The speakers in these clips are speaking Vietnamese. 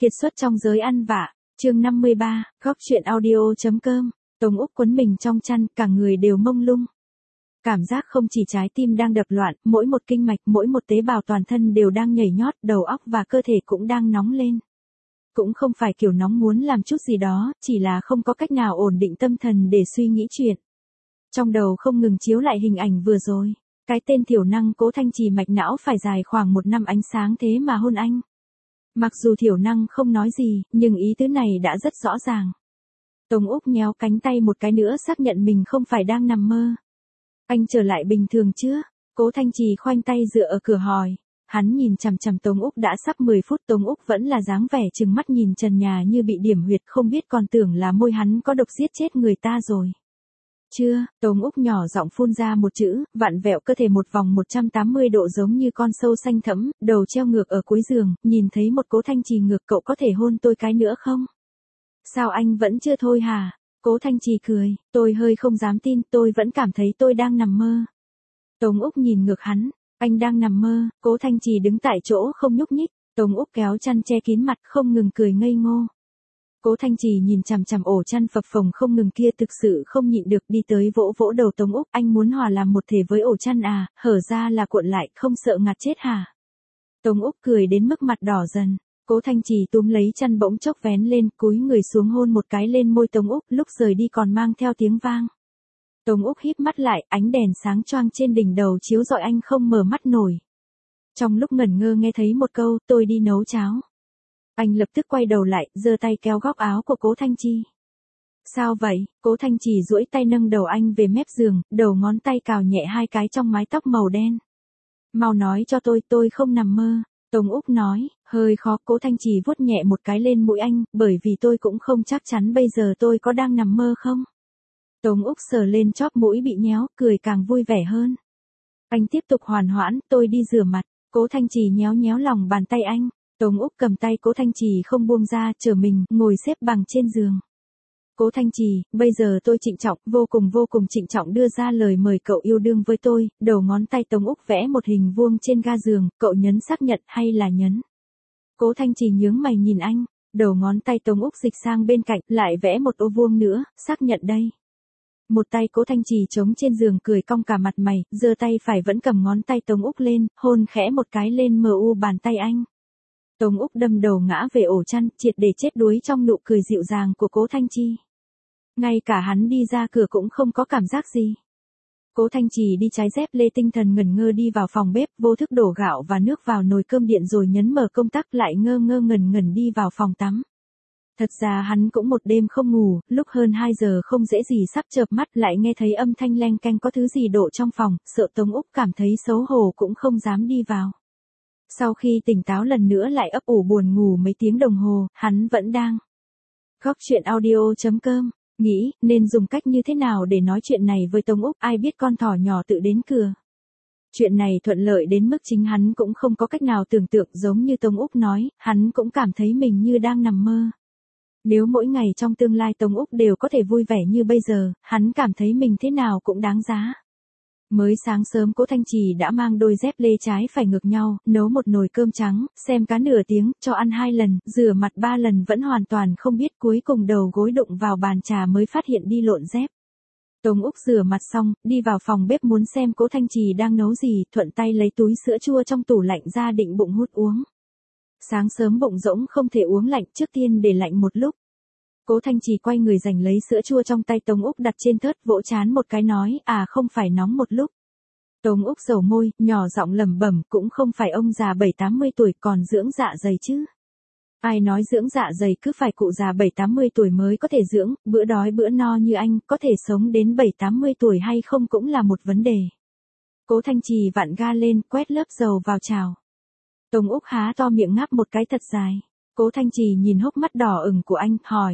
Kiệt xuất trong giới ăn vạ, chương 53, góc chuyện audio.com, Tống Úc quấn mình trong chăn, cả người đều mông lung. Cảm giác không chỉ trái tim đang đập loạn, mỗi một kinh mạch, mỗi một tế bào toàn thân đều đang nhảy nhót, đầu óc và cơ thể cũng đang nóng lên. Cũng không phải kiểu nóng muốn làm chút gì đó, chỉ là không có cách nào ổn định tâm thần để suy nghĩ chuyện. Trong đầu không ngừng chiếu lại hình ảnh vừa rồi, cái tên thiểu năng Cố Thanh Trì mạch não phải dài khoảng 1 năm ánh sáng thế mà hôn anh. Mặc dù thiểu năng không nói gì, nhưng ý tứ này đã rất rõ ràng. Tống Úc nhéo cánh tay một cái nữa xác nhận mình không phải đang nằm mơ. Anh trở lại bình thường chưa? Cố Thanh Trì khoanh tay dựa ở cửa hỏi. Hắn nhìn chằm chằm Tống Úc đã sắp 10 phút, Tống Úc vẫn là dáng vẻ trừng mắt nhìn trần nhà như bị điểm huyệt, không biết còn tưởng là môi hắn có độc giết chết người ta rồi. Chưa, Tống Úc nhỏ giọng phun ra một chữ, vặn vẹo cơ thể một vòng 180 độ giống như con sâu xanh thẫm, đầu treo ngược ở cuối giường, nhìn thấy một Cố Thanh Trì ngược, cậu có thể hôn tôi cái nữa không? Sao anh vẫn chưa thôi hả? Cố Thanh Trì cười, tôi hơi không dám tin, tôi vẫn cảm thấy tôi đang nằm mơ. Tống Úc nhìn ngược hắn, anh đang nằm mơ. Cố Thanh Trì đứng tại chỗ không nhúc nhích, Tống Úc kéo chăn che kín mặt không ngừng cười ngây ngô. Cố Thanh Trì nhìn chằm chằm ổ chăn phập phồng không ngừng kia, thực sự không nhịn được đi tới vỗ vỗ đầu Tống Úc, anh muốn hòa làm một thể với ổ chăn à, hở ra là cuộn lại, không sợ ngạt chết hả? Tống Úc cười đến mức mặt đỏ dần. Cố Thanh Trì túm lấy chăn bỗng chốc vén lên, cúi người xuống hôn một cái lên môi Tống Úc, lúc rời đi còn mang theo tiếng vang. Tống Úc híp mắt lại, ánh đèn sáng choang trên đỉnh đầu chiếu rọi anh không mở mắt nổi. Trong lúc ngẩn ngơ nghe thấy một câu, tôi đi nấu cháo. Anh lập tức quay đầu lại, giơ tay kéo góc áo của Cố Thanh Trì. Sao vậy? Cố Thanh Trì duỗi tay nâng đầu anh về mép giường, đầu ngón tay cào nhẹ 2 cái trong mái tóc màu đen. Mau nói cho tôi không nằm mơ. Tống Úc nói, hơi khó. Cố Thanh Trì vuốt nhẹ một cái lên mũi anh, bởi vì tôi cũng không chắc chắn bây giờ tôi có đang nằm mơ không. Tống Úc sờ lên chóp mũi bị nhéo, cười càng vui vẻ hơn. Anh tiếp tục hoàn hoãn, tôi đi rửa mặt. Cố Thanh Trì nhéo nhéo lòng bàn tay anh. Tống Úc cầm tay Cố Thanh Trì không buông ra, trở mình, ngồi xếp bằng trên giường. Cố Thanh Trì, bây giờ tôi trịnh trọng, vô cùng trịnh trọng đưa ra lời mời cậu yêu đương với tôi, đầu ngón tay Tống Úc vẽ một hình vuông trên ga giường, cậu nhấn xác nhận hay là nhấn? Cố Thanh Trì nhướng mày nhìn anh, đầu ngón tay Tống Úc dịch sang bên cạnh, lại vẽ một ô vuông nữa, xác nhận đây. Một tay Cố Thanh Trì chống trên giường cười cong cả mặt mày, giơ tay phải vẫn cầm ngón tay Tống Úc lên, hôn khẽ một cái lên mu bàn tay anh. Tống Úc đâm đầu ngã về ổ chăn, triệt để chết đuối trong nụ cười dịu dàng của Cố Thanh Trì. Ngay cả hắn đi ra cửa cũng không có cảm giác gì. Cố Thanh Trì đi trái dép lê tinh thần ngẩn ngơ đi vào phòng bếp, vô thức đổ gạo và nước vào nồi cơm điện rồi nhấn mở công tắc, lại ngơ ngẩn đi vào phòng tắm. Thật ra hắn cũng một đêm không ngủ, lúc hơn 2 giờ không dễ gì sắp chợp mắt lại nghe thấy âm thanh leng keng có thứ gì đổ trong phòng, sợ Tống Úc cảm thấy xấu hổ cũng không dám đi vào. Sau khi tỉnh táo lần nữa lại ấp ủ buồn ngủ mấy tiếng đồng hồ, hắn vẫn đang. Góc chuyện audio.com, nghĩ nên dùng cách như thế nào để nói chuyện này với Tống Úc, ai biết con thỏ nhỏ tự đến cửa. Chuyện này thuận lợi đến mức chính hắn cũng không có cách nào tưởng tượng, giống như Tống Úc nói, hắn cũng cảm thấy mình như đang nằm mơ. Nếu mỗi ngày trong tương lai Tống Úc đều có thể vui vẻ như bây giờ, hắn cảm thấy mình thế nào cũng đáng giá. Mới sáng sớm Cố Thanh Trì đã mang đôi dép lê trái phải ngược nhau, nấu một nồi cơm trắng, xem cá nửa tiếng, cho ăn 2 lần, rửa mặt 3 lần vẫn hoàn toàn không biết, cuối cùng đầu gối đụng vào bàn trà mới phát hiện đi lộn dép. Tống Úc rửa mặt xong, đi vào phòng bếp muốn xem Cố Thanh Trì đang nấu gì, thuận tay lấy túi sữa chua trong tủ lạnh ra định bụng hút uống. Sáng sớm bụng rỗng không thể uống lạnh, trước tiên để lạnh một lúc. Cố Thanh Trì quay người giành lấy sữa chua trong tay Tống Úc đặt trên thớt, vỗ trán một cái nói, à không phải nóng một lúc. Tống Úc dầu môi, nhỏ giọng lẩm bẩm, cũng không phải ông già 7-80 tuổi còn dưỡng dạ dày chứ. Ai nói dưỡng dạ dày cứ phải cụ già 7-80 tuổi mới có thể dưỡng, bữa đói bữa no như anh, có thể sống đến 7-80 tuổi hay không cũng là một vấn đề. Cố Thanh Trì vặn ga lên, quét lớp dầu vào chảo. Tống Úc há to miệng ngáp một cái thật dài. Cố Thanh Trì nhìn hốc mắt đỏ ửng của anh, hỏi.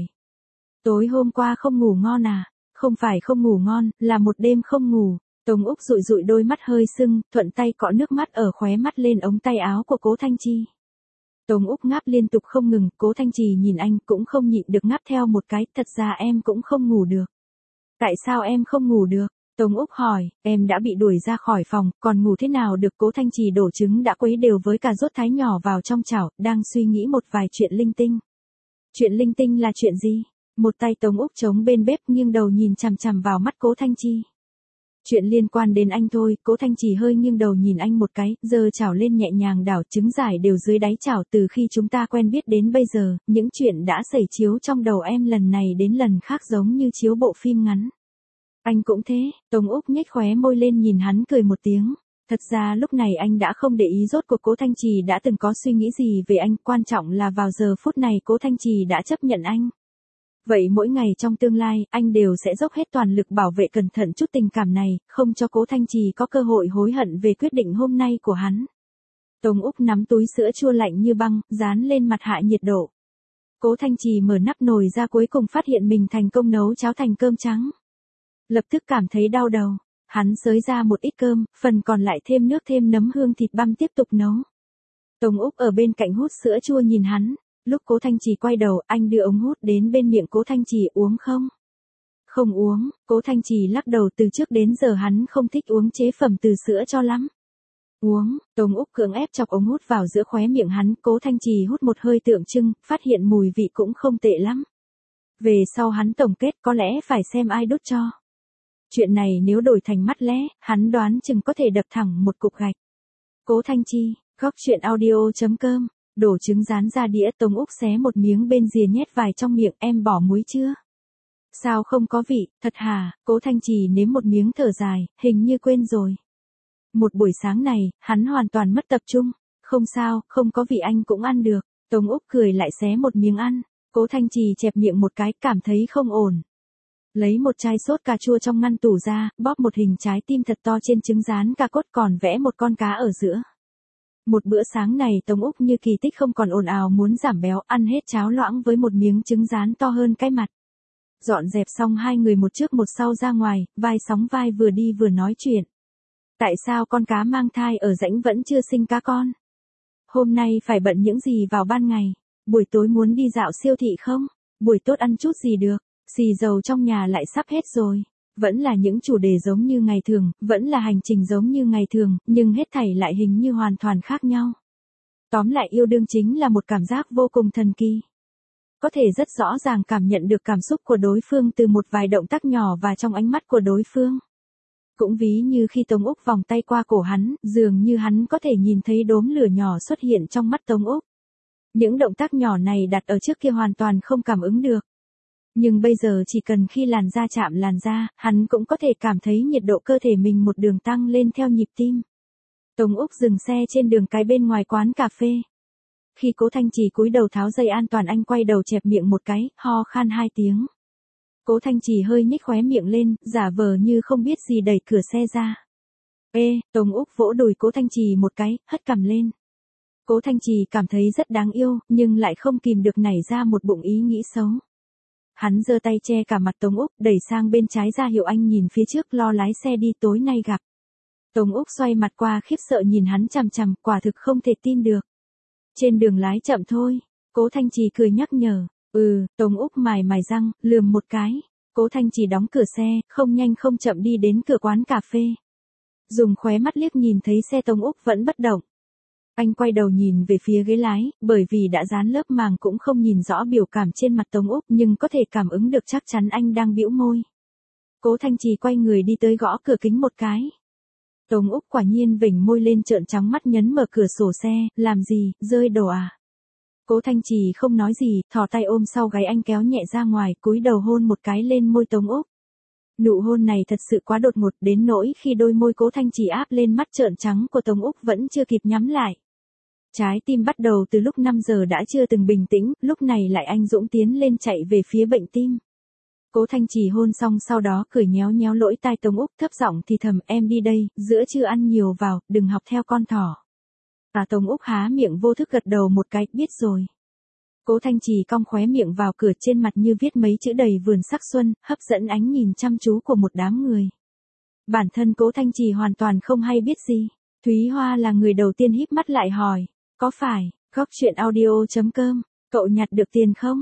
Tối hôm qua không ngủ ngon à? Không phải không ngủ ngon, là một đêm không ngủ. Tống Úc dụi dụi đôi mắt hơi sưng, thuận tay cọ nước mắt ở khóe mắt lên ống tay áo của Cố Thanh Trì. Tống Úc ngáp liên tục không ngừng, Cố Thanh Trì nhìn anh cũng không nhịn được ngáp theo một cái, thật ra em cũng không ngủ được. Tại sao em không ngủ được? Tống Úc hỏi, em đã bị đuổi ra khỏi phòng, còn ngủ thế nào được? Cố Thanh Trì đổ trứng đã quấy đều với cà rốt thái nhỏ vào trong chảo, đang suy nghĩ một vài chuyện linh tinh. Chuyện linh tinh là chuyện gì? Một tay Tống Úc chống bên bếp nghiêng đầu nhìn chằm chằm vào mắt Cố Thanh Trì. Chuyện liên quan đến anh thôi. Cố Thanh Trì hơi nghiêng đầu nhìn anh một cái, giơ chảo lên nhẹ nhàng đảo trứng giải đều dưới đáy chảo. Từ khi chúng ta quen biết đến bây giờ, những chuyện đã xảy chiếu trong đầu em lần này đến lần khác giống như chiếu bộ phim ngắn. Anh cũng thế. Tống Úc nhếch khóe môi lên nhìn hắn cười một tiếng. Thật ra lúc này anh đã không để ý rốt cuộc Cố Thanh Trì đã từng có suy nghĩ gì về anh, quan trọng là vào giờ phút này Cố Thanh Trì đã chấp nhận anh. Vậy mỗi ngày trong tương lai, anh đều sẽ dốc hết toàn lực bảo vệ cẩn thận chút tình cảm này, không cho Cố Thanh Trì có cơ hội hối hận về quyết định hôm nay của hắn. Tống Úc nắm túi sữa chua lạnh như băng, dán lên mặt hạ nhiệt độ. Cố Thanh Trì mở nắp nồi ra cuối cùng phát hiện mình thành công nấu cháo thành cơm trắng. Lập tức cảm thấy đau đầu. Hắn xới ra một ít cơm, phần còn lại thêm nước thêm nấm hương thịt băm tiếp tục nấu. Tống Úc ở bên cạnh hút sữa chua nhìn hắn. Lúc Cố Thanh Trì quay đầu, anh đưa ống hút đến bên miệng Cố Thanh Trì. Uống không? Không uống. Cố Thanh Trì lắc đầu, từ trước đến giờ hắn không thích uống chế phẩm từ sữa cho lắm. Uống. Tống Úc cưỡng ép chọc ống hút vào giữa khóe miệng hắn. Cố Thanh Trì hút một hơi tượng trưng, phát hiện mùi vị cũng không tệ lắm. Về sau hắn tổng kết có lẽ phải xem ai đút cho. Chuyện này nếu đổi thành mắt lẽ, hắn đoán chừng có thể đập thẳng một cục gạch. Cố Thanh Trì, góc chuyện audio.com. Đổ trứng rán ra đĩa. Tống Úc xé một miếng bên rìa nhét vài trong miệng. Em bỏ muối chưa? Sao không có vị? Thật hả? Cố Thanh Trì nếm một miếng thở dài, hình như quên rồi. Một buổi sáng này, hắn hoàn toàn mất tập trung. Không sao, không có vị anh cũng ăn được. Tống Úc cười lại xé một miếng ăn. Cố Thanh Trì chẹp miệng một cái, cảm thấy không ổn. Lấy một chai sốt cà chua trong ngăn tủ ra, bóp một hình trái tim thật to trên trứng rán cà cốt, còn vẽ một con cá ở giữa. Một bữa sáng này Tống Úc như kỳ tích không còn ồn ào muốn giảm béo, ăn hết cháo loãng với một miếng trứng rán to hơn cái mặt. Dọn dẹp xong hai người một trước một sau ra ngoài, vai sóng vai vừa đi vừa nói chuyện. Tại sao con cá mang thai ở rãnh vẫn chưa sinh cá con? Hôm nay phải bận những gì vào ban ngày? Buổi tối muốn đi dạo siêu thị không? Buổi tốt ăn chút gì được? Xì dầu trong nhà lại sắp hết rồi. Vẫn là những chủ đề giống như ngày thường, vẫn là hành trình giống như ngày thường, nhưng hết thảy lại hình như hoàn toàn khác nhau. Tóm lại yêu đương chính là một cảm giác vô cùng thần kỳ. Có thể rất rõ ràng cảm nhận được cảm xúc của đối phương từ một vài động tác nhỏ và trong ánh mắt của đối phương. Cũng ví như khi Tống Úc vòng tay qua cổ hắn, dường như hắn có thể nhìn thấy đốm lửa nhỏ xuất hiện trong mắt Tống Úc. Những động tác nhỏ này đặt ở trước kia hoàn toàn không cảm ứng được. Nhưng bây giờ chỉ cần khi làn da chạm làn da, hắn cũng có thể cảm thấy nhiệt độ cơ thể mình một đường tăng lên theo nhịp tim. Tống Úc dừng xe trên đường cái bên ngoài quán cà phê. Khi Cố Thanh Trì cúi đầu tháo dây an toàn, anh quay đầu chẹp miệng một cái, ho khan 2 tiếng. Cố Thanh Trì hơi nhếch khóe miệng lên, giả vờ như không biết gì đẩy cửa xe ra. Ê, Tống Úc vỗ đùi Cố Thanh Trì một cái, hất cằm lên. Cố Thanh Trì cảm thấy rất đáng yêu, nhưng lại không kìm được nảy ra một bụng ý nghĩ xấu. Hắn giơ tay che cả mặt Tống Úc, đẩy sang bên trái ra hiệu anh nhìn phía trước, lo lái xe đi, tối nay gặp. Tống Úc xoay mặt qua khiếp sợ nhìn hắn chằm chằm, quả thực không thể tin được. Trên đường lái chậm thôi. Cố Thanh Trì cười nhắc nhở. Tống Úc mài răng, lườm một cái. Cố Thanh Trì đóng cửa xe, không nhanh không chậm đi đến cửa quán cà phê. Dùng khóe mắt liếc nhìn thấy xe Tống Úc vẫn bất động. Anh quay đầu nhìn về phía ghế lái, bởi vì đã dán lớp màng cũng không nhìn rõ biểu cảm trên mặt Tống Úc, nhưng có thể cảm ứng được chắc chắn anh đang bĩu môi. Cố Thanh Trì quay người đi tới gõ cửa kính một cái. Tống Úc quả nhiên vểnh môi lên trợn trắng mắt nhấn mở cửa sổ xe, làm gì, rơi đồ à? Cố Thanh Trì không nói gì, thò tay ôm sau gáy anh kéo nhẹ ra ngoài, cúi đầu hôn một cái lên môi Tống Úc. Nụ hôn này thật sự quá đột ngột đến nỗi khi đôi môi Cố Thanh Trì áp lên mắt trợn trắng của Tống Úc vẫn chưa kịp nhắm lại. Trái tim bắt đầu từ lúc 5 giờ đã chưa từng bình tĩnh, lúc này lại anh dũng tiến lên chạy về phía bệnh tim. Cố Thanh Trì hôn xong sau đó cười nhéo nhéo lỗ tai Tống Úc, thấp giọng thì thầm, em đi đây, giữa trưa ăn nhiều vào, đừng học theo con thỏ. Tống Úc há miệng vô thức gật đầu một cái, biết rồi. Cố Thanh Trì cong khóe miệng vào cửa, trên mặt như viết mấy chữ đầy vườn sắc xuân, hấp dẫn ánh nhìn chăm chú của một đám người. Bản thân Cố Thanh Trì hoàn toàn không hay biết gì. Thúy Hoa là người đầu tiên híp mắt lại hỏi, có phải, góc chuyện audio.com, cậu nhặt được tiền không?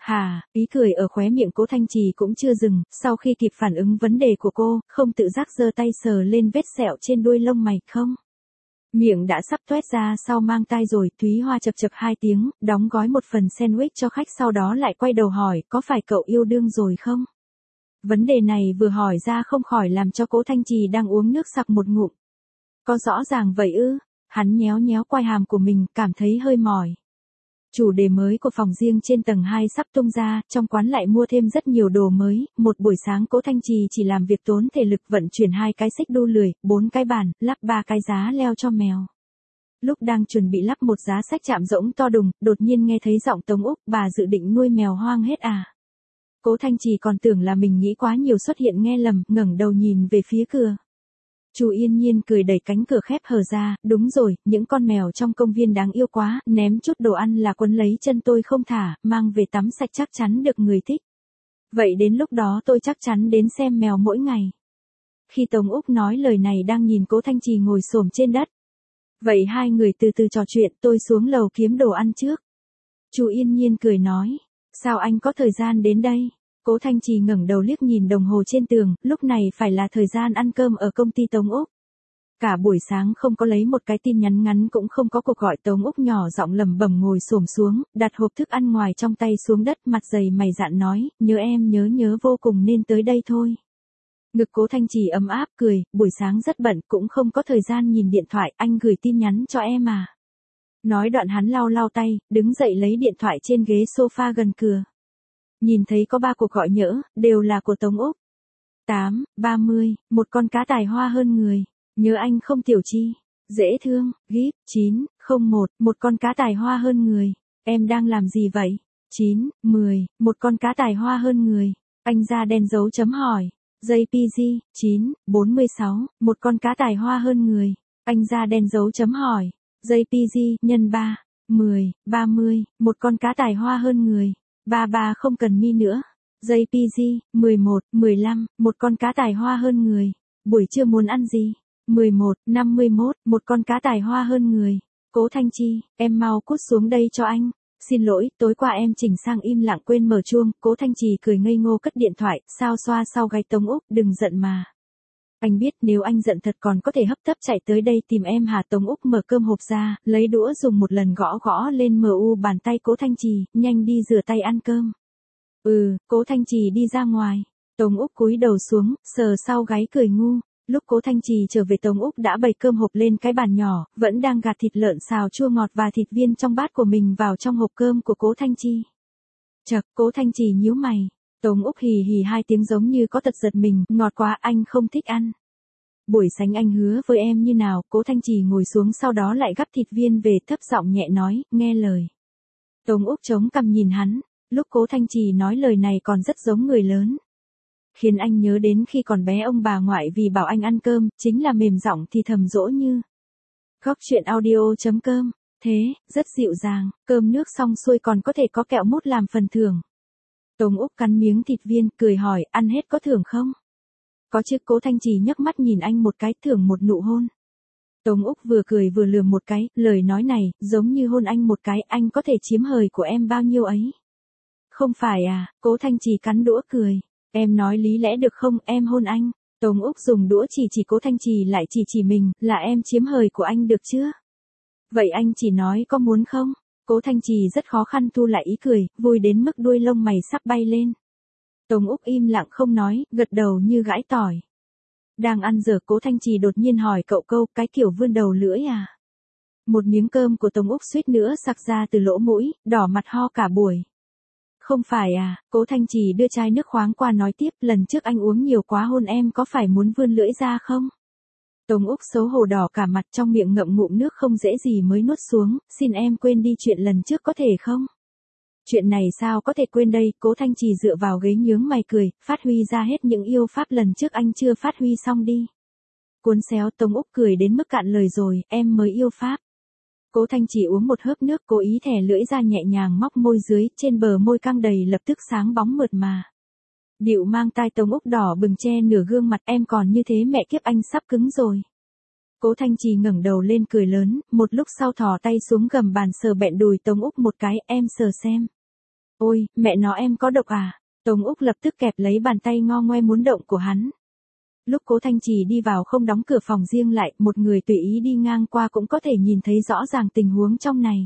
Hà, ý cười ở khóe miệng Cố Thanh Trì cũng chưa dừng, sau khi kịp phản ứng vấn đề của cô, không tự giác giơ tay sờ lên vết sẹo trên đuôi lông mày không. Miệng đã sắp toét ra sau mang tai rồi, Thúy Hoa chập chập 2 tiếng, đóng gói một phần sandwich cho khách sau đó lại quay đầu hỏi, có phải cậu yêu đương rồi không? Vấn đề này vừa hỏi ra không khỏi làm cho Cố Thanh Trì đang uống nước sặc một ngụm. Có rõ ràng vậy ư? Hắn nhéo nhéo quai hàm của mình, cảm thấy hơi mỏi. Chủ đề mới của phòng riêng trên tầng 2 sắp tung ra, trong quán lại mua thêm rất nhiều đồ mới, một buổi sáng Cố Thanh Trì chỉ làm việc tốn thể lực vận chuyển 2 cái xích đu lười, 4 cái bàn, lắp 3 cái giá leo cho mèo. Lúc đang chuẩn bị lắp một giá sách chạm rỗng to đùng, đột nhiên nghe thấy giọng Tống Úc, bà dự định nuôi mèo hoang hết à? Cố Thanh Trì còn tưởng là mình nghĩ quá nhiều xuất hiện nghe lầm, ngẩng đầu nhìn về phía cửa. Chu Yên Nhiên cười đẩy cánh cửa khép hờ ra, đúng rồi, những con mèo trong công viên đáng yêu quá, ném chút đồ ăn là quấn lấy chân tôi không thả, mang về tắm sạch chắc chắn được người thích. Vậy đến lúc đó tôi chắc chắn đến xem mèo mỗi ngày. Khi Tống Úc nói lời này đang nhìn Cố Thanh Trì ngồi xổm trên đất. Vậy hai người từ từ trò chuyện, tôi xuống lầu kiếm đồ ăn trước. Chu Yên Nhiên cười nói, sao anh có thời gian đến đây? Cố Thanh Trì ngẩng đầu liếc nhìn đồng hồ trên tường, lúc này phải là thời gian ăn cơm ở công ty Tống Úc. Cả buổi sáng không có lấy một cái tin nhắn ngắn cũng không có cuộc gọi. Tống Úc nhỏ giọng lẩm bẩm ngồi xổm xuống, đặt hộp thức ăn ngoài trong tay xuống đất, mặt dày mày dạn nói, nhớ em nhớ vô cùng nên tới đây thôi. Ngực Cố Thanh Trì ấm áp cười, buổi sáng rất bận cũng không có thời gian nhìn điện thoại, anh gửi tin nhắn cho em à. Nói đoạn hắn lau lau tay, đứng dậy lấy điện thoại trên ghế sofa gần cửa. Nhìn thấy có 3 cuộc gọi nhỡ, đều là của Tống Úc. 8:30, một con cá tài hoa hơn người. Nhớ anh không Tiểu Chi. Dễ thương, gíp. 9:01, một con cá tài hoa hơn người. Em đang làm gì vậy? 9:10, một con cá tài hoa hơn người. Anh ra đen dấu chấm hỏi. JPG, 9:46, một con cá tài hoa hơn người. Anh ra đen dấu chấm hỏi. JPG, nhân 3. 10:30, một con cá tài hoa hơn người. 33 không cần mi nữa. JPG, 11:15, một con cá tài hoa hơn người. Buổi trưa muốn ăn gì? 11:51, một con cá tài hoa hơn người. Cố Thanh Chi, em mau cút xuống đây cho anh. Xin lỗi, tối qua em chỉnh sang im lặng quên mở chuông. Cố Thanh Trì cười ngây ngô cất điện thoại, sao xoa sau gáy Tống Úc, đừng giận mà. Anh biết nếu anh giận thật còn có thể hấp tấp chạy tới đây tìm em hả? Tống Úc mở cơm hộp ra, lấy đũa dùng một lần gõ gõ lên bàn tay Cố Thanh Trì, nhanh đi rửa tay ăn cơm. Cố Thanh Trì đi ra ngoài. Tống Úc cúi đầu xuống, sờ sau gáy cười ngu. Lúc Cố Thanh Trì trở về Tống Úc đã bày cơm hộp lên cái bàn nhỏ, vẫn đang gạt thịt lợn xào chua ngọt và thịt viên trong bát của mình vào trong hộp cơm của Cố Thanh Chi. Chậc, Cố Thanh Trì nhíu mày. Tống Úc hì hì 2 tiếng giống như có tật giật mình, ngọt quá anh không thích ăn. Buổi sáng anh hứa với em như nào? Cố Thanh Trì ngồi xuống sau đó lại gắp thịt viên về, thấp giọng nhẹ nói, nghe lời. Tống Úc chống cằm nhìn hắn, lúc Cố Thanh Trì nói lời này còn rất giống người lớn. Khiến anh nhớ đến khi còn bé ông bà ngoại vì bảo anh ăn cơm, chính là mềm giọng thì thầm dỗ như. Góc chuyện audio.com, thế, rất dịu dàng, cơm nước xong xuôi còn có thể có kẹo mút làm phần thưởng. Tống Úc cắn miếng thịt viên, cười hỏi, ăn hết có thưởng không? Có chứ. Cố Thanh Trì nhấc mắt nhìn anh một cái, thưởng một nụ hôn. Tống Úc vừa cười vừa lườm một cái, lời nói này, giống như hôn anh một cái, anh có thể chiếm hời của em bao nhiêu ấy. Không phải à? Cố Thanh Trì cắn đũa cười. Em nói lý lẽ được không, em hôn anh. Tống Úc dùng đũa chỉ Cố Thanh Trì lại chỉ mình, là em chiếm hời của anh được chưa? Vậy anh chỉ nói có muốn không? Cố Thanh Trì rất khó khăn thu lại ý cười, vui đến mức đuôi lông mày sắp bay lên. Tống Úc im lặng không nói, gật đầu như gãi tỏi. Đang ăn dở Cố Thanh Trì đột nhiên hỏi cậu câu, cái kiểu vươn đầu lưỡi à? Một miếng cơm của Tống Úc suýt nữa sặc ra từ lỗ mũi, đỏ mặt ho cả buổi. Không phải à? Cố Thanh Trì đưa chai nước khoáng qua nói tiếp, lần trước anh uống nhiều quá hôn em có phải muốn vươn lưỡi ra không? Tống Úc xấu hổ đỏ cả mặt, trong miệng ngậm ngụm nước không dễ gì mới nuốt xuống, xin em quên đi chuyện lần trước có thể không? Chuyện này sao có thể quên đây? Cố Thanh Trì dựa vào ghế nhướng mày cười, phát huy ra hết những yêu pháp lần trước anh chưa phát huy xong đi. Cuốn xéo. Tống Úc cười đến mức cạn lời rồi, em mới yêu pháp. Cố Thanh Trì uống một hớp nước, cố ý thè lưỡi ra nhẹ nhàng móc môi dưới, trên bờ môi căng đầy lập tức sáng bóng mượt mà. Điệu mang tai Tống Úc đỏ bừng che nửa gương mặt, em còn như thế mẹ kiếp anh sắp cứng rồi. Cố Thanh Trì ngẩng đầu lên cười lớn, một lúc sau thò tay xuống gầm bàn sờ bẹn đùi Tống Úc một cái, em sờ xem. Ôi, mẹ nó em có độc à? Tống Úc lập tức kẹp lấy bàn tay ngo ngoe muốn động của hắn. Lúc Cố Thanh Trì đi vào không đóng cửa phòng riêng lại, một người tùy ý đi ngang qua cũng có thể nhìn thấy rõ ràng tình huống trong này.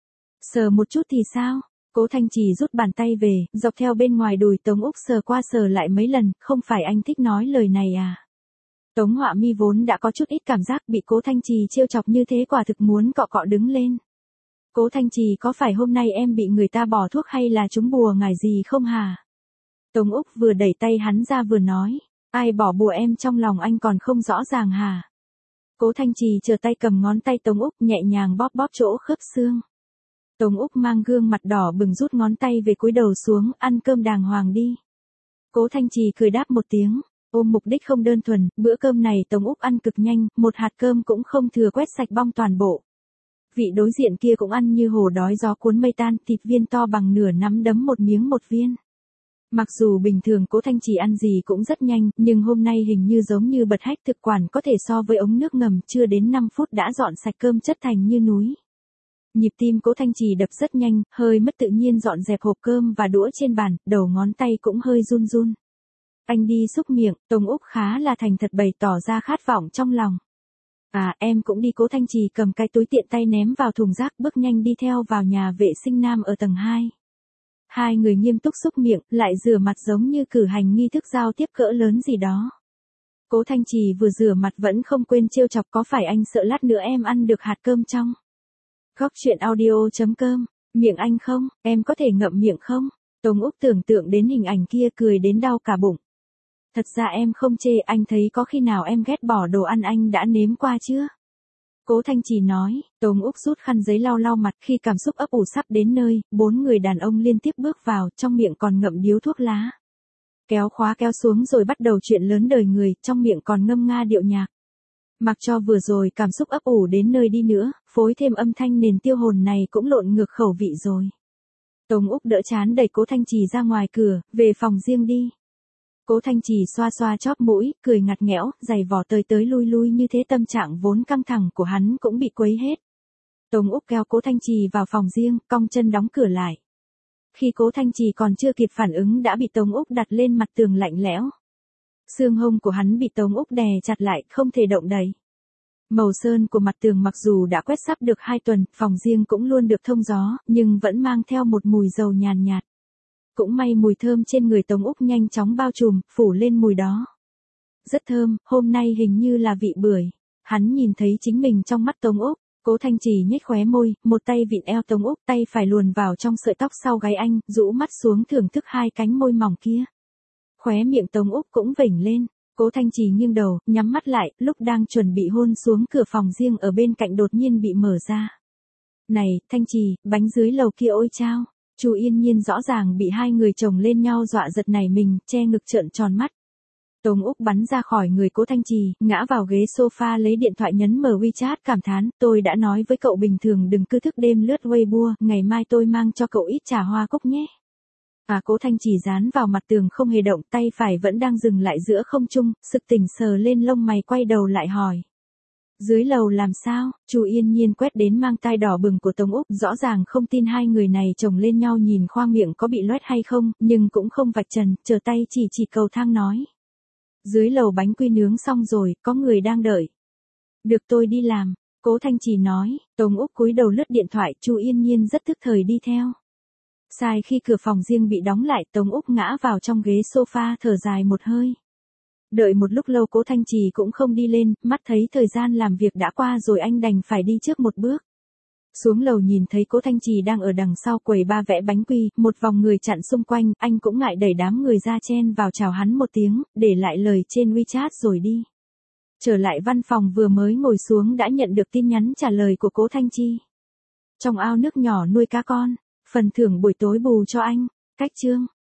Sờ một chút thì sao? Cố Thanh Trì rút bàn tay về, dọc theo bên ngoài đùi Tống Úc sờ qua sờ lại mấy lần, không phải anh thích nói lời này à? Tống Họa Mi vốn đã có chút ít cảm giác bị Cố Thanh Trì trêu chọc như thế quả thực muốn cọ cọ đứng lên. Cố Thanh Trì có phải hôm nay em bị người ta bỏ thuốc hay là trúng bùa ngải gì không hả? Tống Úc vừa đẩy tay hắn ra vừa nói, ai bỏ bùa em trong lòng anh còn không rõ ràng hả? Cố Thanh Trì chờ tay cầm ngón tay Tống Úc nhẹ nhàng bóp bóp chỗ khớp xương. Tống Úc mang gương mặt đỏ bừng rút ngón tay về cúi đầu xuống, ăn cơm đàng hoàng đi. Cố Thanh Trì cười đáp một tiếng, ôm mục đích không đơn thuần, bữa cơm này Tống Úc ăn cực nhanh, một hạt cơm cũng không thừa quét sạch bong toàn bộ. Vị đối diện kia cũng ăn như hổ đói gió cuốn mây tan, thịt viên to bằng nửa nắm đấm một miếng một viên. Mặc dù bình thường Cố Thanh Trì ăn gì cũng rất nhanh, nhưng hôm nay hình như giống như bật hách thực quản có thể so với ống nước ngầm, chưa đến 5 phút đã dọn sạch cơm chất thành như núi. Nhịp tim Cố Thanh Trì đập rất nhanh, hơi mất tự nhiên dọn dẹp hộp cơm và đũa trên bàn, đầu ngón tay cũng hơi run run. Anh đi xúc miệng, Tống Úc khá là thành thật bày tỏ ra khát vọng trong lòng. À, em cũng đi. Cố Thanh Trì cầm cái túi tiện tay ném vào thùng rác bước nhanh đi theo vào nhà vệ sinh nam ở tầng 2. Hai người nghiêm túc xúc miệng, lại rửa mặt giống như cử hành nghi thức giao tiếp cỡ lớn gì đó. Cố Thanh Trì vừa rửa mặt vẫn không quên trêu chọc, có phải anh sợ lát nữa em ăn được hạt cơm trong Góc chuyện audio.com, miệng anh không, em có thể ngậm miệng không? Tống Úc tưởng tượng đến hình ảnh kia cười đến đau cả bụng. Thật ra em không chê, anh thấy có khi nào em ghét bỏ đồ ăn anh đã nếm qua chưa? Cố Thanh Trì nói. Tống Úc rút khăn giấy lau lau mặt khi cảm xúc ấp ủ sắp đến nơi, 4 người đàn ông liên tiếp bước vào, trong miệng còn ngậm điếu thuốc lá. Kéo khóa kéo xuống rồi bắt đầu chuyện lớn đời người, trong miệng còn ngâm nga điệu nhạc. Mặc cho vừa rồi cảm xúc ấp ủ đến nơi đi nữa, phối thêm âm thanh nền tiêu hồn này cũng lộn ngược khẩu vị rồi. Tống Úc đỡ chán đẩy Cố Thanh Trì ra ngoài cửa, về phòng riêng đi. Cố Thanh Trì xoa xoa chóp mũi, cười ngặt nghẽo, giày vò tới lui lui như thế tâm trạng vốn căng thẳng của hắn cũng bị quấy hết. Tống Úc kéo Cố Thanh Trì vào phòng riêng, cong chân đóng cửa lại. Khi Cố Thanh Trì còn chưa kịp phản ứng đã bị Tống Úc đặt lên mặt tường lạnh lẽo. Xương hông của hắn bị Tống Úc đè chặt lại, không thể động đậy. Màu sơn của mặt tường mặc dù đã quét sắp được 2 tuần, phòng riêng cũng luôn được thông gió, nhưng vẫn mang theo một mùi dầu nhàn nhạt. Cũng may mùi thơm trên người Tống Úc nhanh chóng bao trùm, phủ lên mùi đó. Rất thơm, hôm nay hình như là vị bưởi. Hắn nhìn thấy chính mình trong mắt Tống Úc. Cố Thanh Trì nhếch khóe môi, một tay vịn eo Tống Úc, tay phải luồn vào trong sợi tóc sau gáy anh, rũ mắt xuống thưởng thức 2 cánh môi mỏng kia. Khóe miệng Tống Úc cũng vểnh lên. Cố Thanh Trì nghiêng đầu, nhắm mắt lại, lúc đang chuẩn bị hôn xuống, cửa phòng riêng ở bên cạnh đột nhiên bị mở ra. Này, Thanh Trì, bánh dưới lầu kia ôi chao. Chu Yên Nhiên rõ ràng bị 2 người chồng lên nhau dọa giật nảy mình, che ngực trợn tròn mắt. Tống Úc bắn ra khỏi người Cố Thanh Trì, ngã vào ghế sofa lấy điện thoại nhấn mở WeChat cảm thán, tôi đã nói với cậu bình thường đừng cứ thức đêm lướt Weibo, ngày mai tôi mang cho cậu ít trà hoa cúc nhé. À, Cố Thanh Trì dán vào mặt tường không hề động, tay phải vẫn đang dừng lại giữa không trung, sực tỉnh sờ lên lông mày quay đầu lại hỏi. Dưới lầu làm sao? Chu Yên Nhiên quét đến mang tai đỏ bừng của Tống Úc, rõ ràng không tin 2 người này chồng lên nhau nhìn khoang miệng có bị loét hay không, nhưng cũng không vạch trần, chờ tay chỉ cầu thang nói. Dưới lầu bánh quy nướng xong rồi, có người đang đợi. Được tôi đi làm, Cố Thanh Trì nói. Tống Úc cúi đầu lướt điện thoại, Chu Yên Nhiên rất tức thời đi theo. Sai khi cửa phòng riêng bị đóng lại, Tống Úc ngã vào trong ghế sofa thở dài một hơi. Đợi một lúc lâu Cố Thanh Trì cũng không đi lên, mắt thấy thời gian làm việc đã qua rồi anh đành phải đi trước một bước. Xuống lầu nhìn thấy Cố Thanh Trì đang ở đằng sau quầy ba vẽ bánh quy, một vòng người chặn xung quanh, anh cũng ngại đẩy đám người ra chen vào chào hắn một tiếng, để lại lời trên WeChat rồi đi. Trở lại văn phòng vừa mới ngồi xuống đã nhận được tin nhắn trả lời của Cố Thanh Trì. Trong ao nước nhỏ nuôi cá con, phần thưởng buổi tối bù cho anh, cách chương.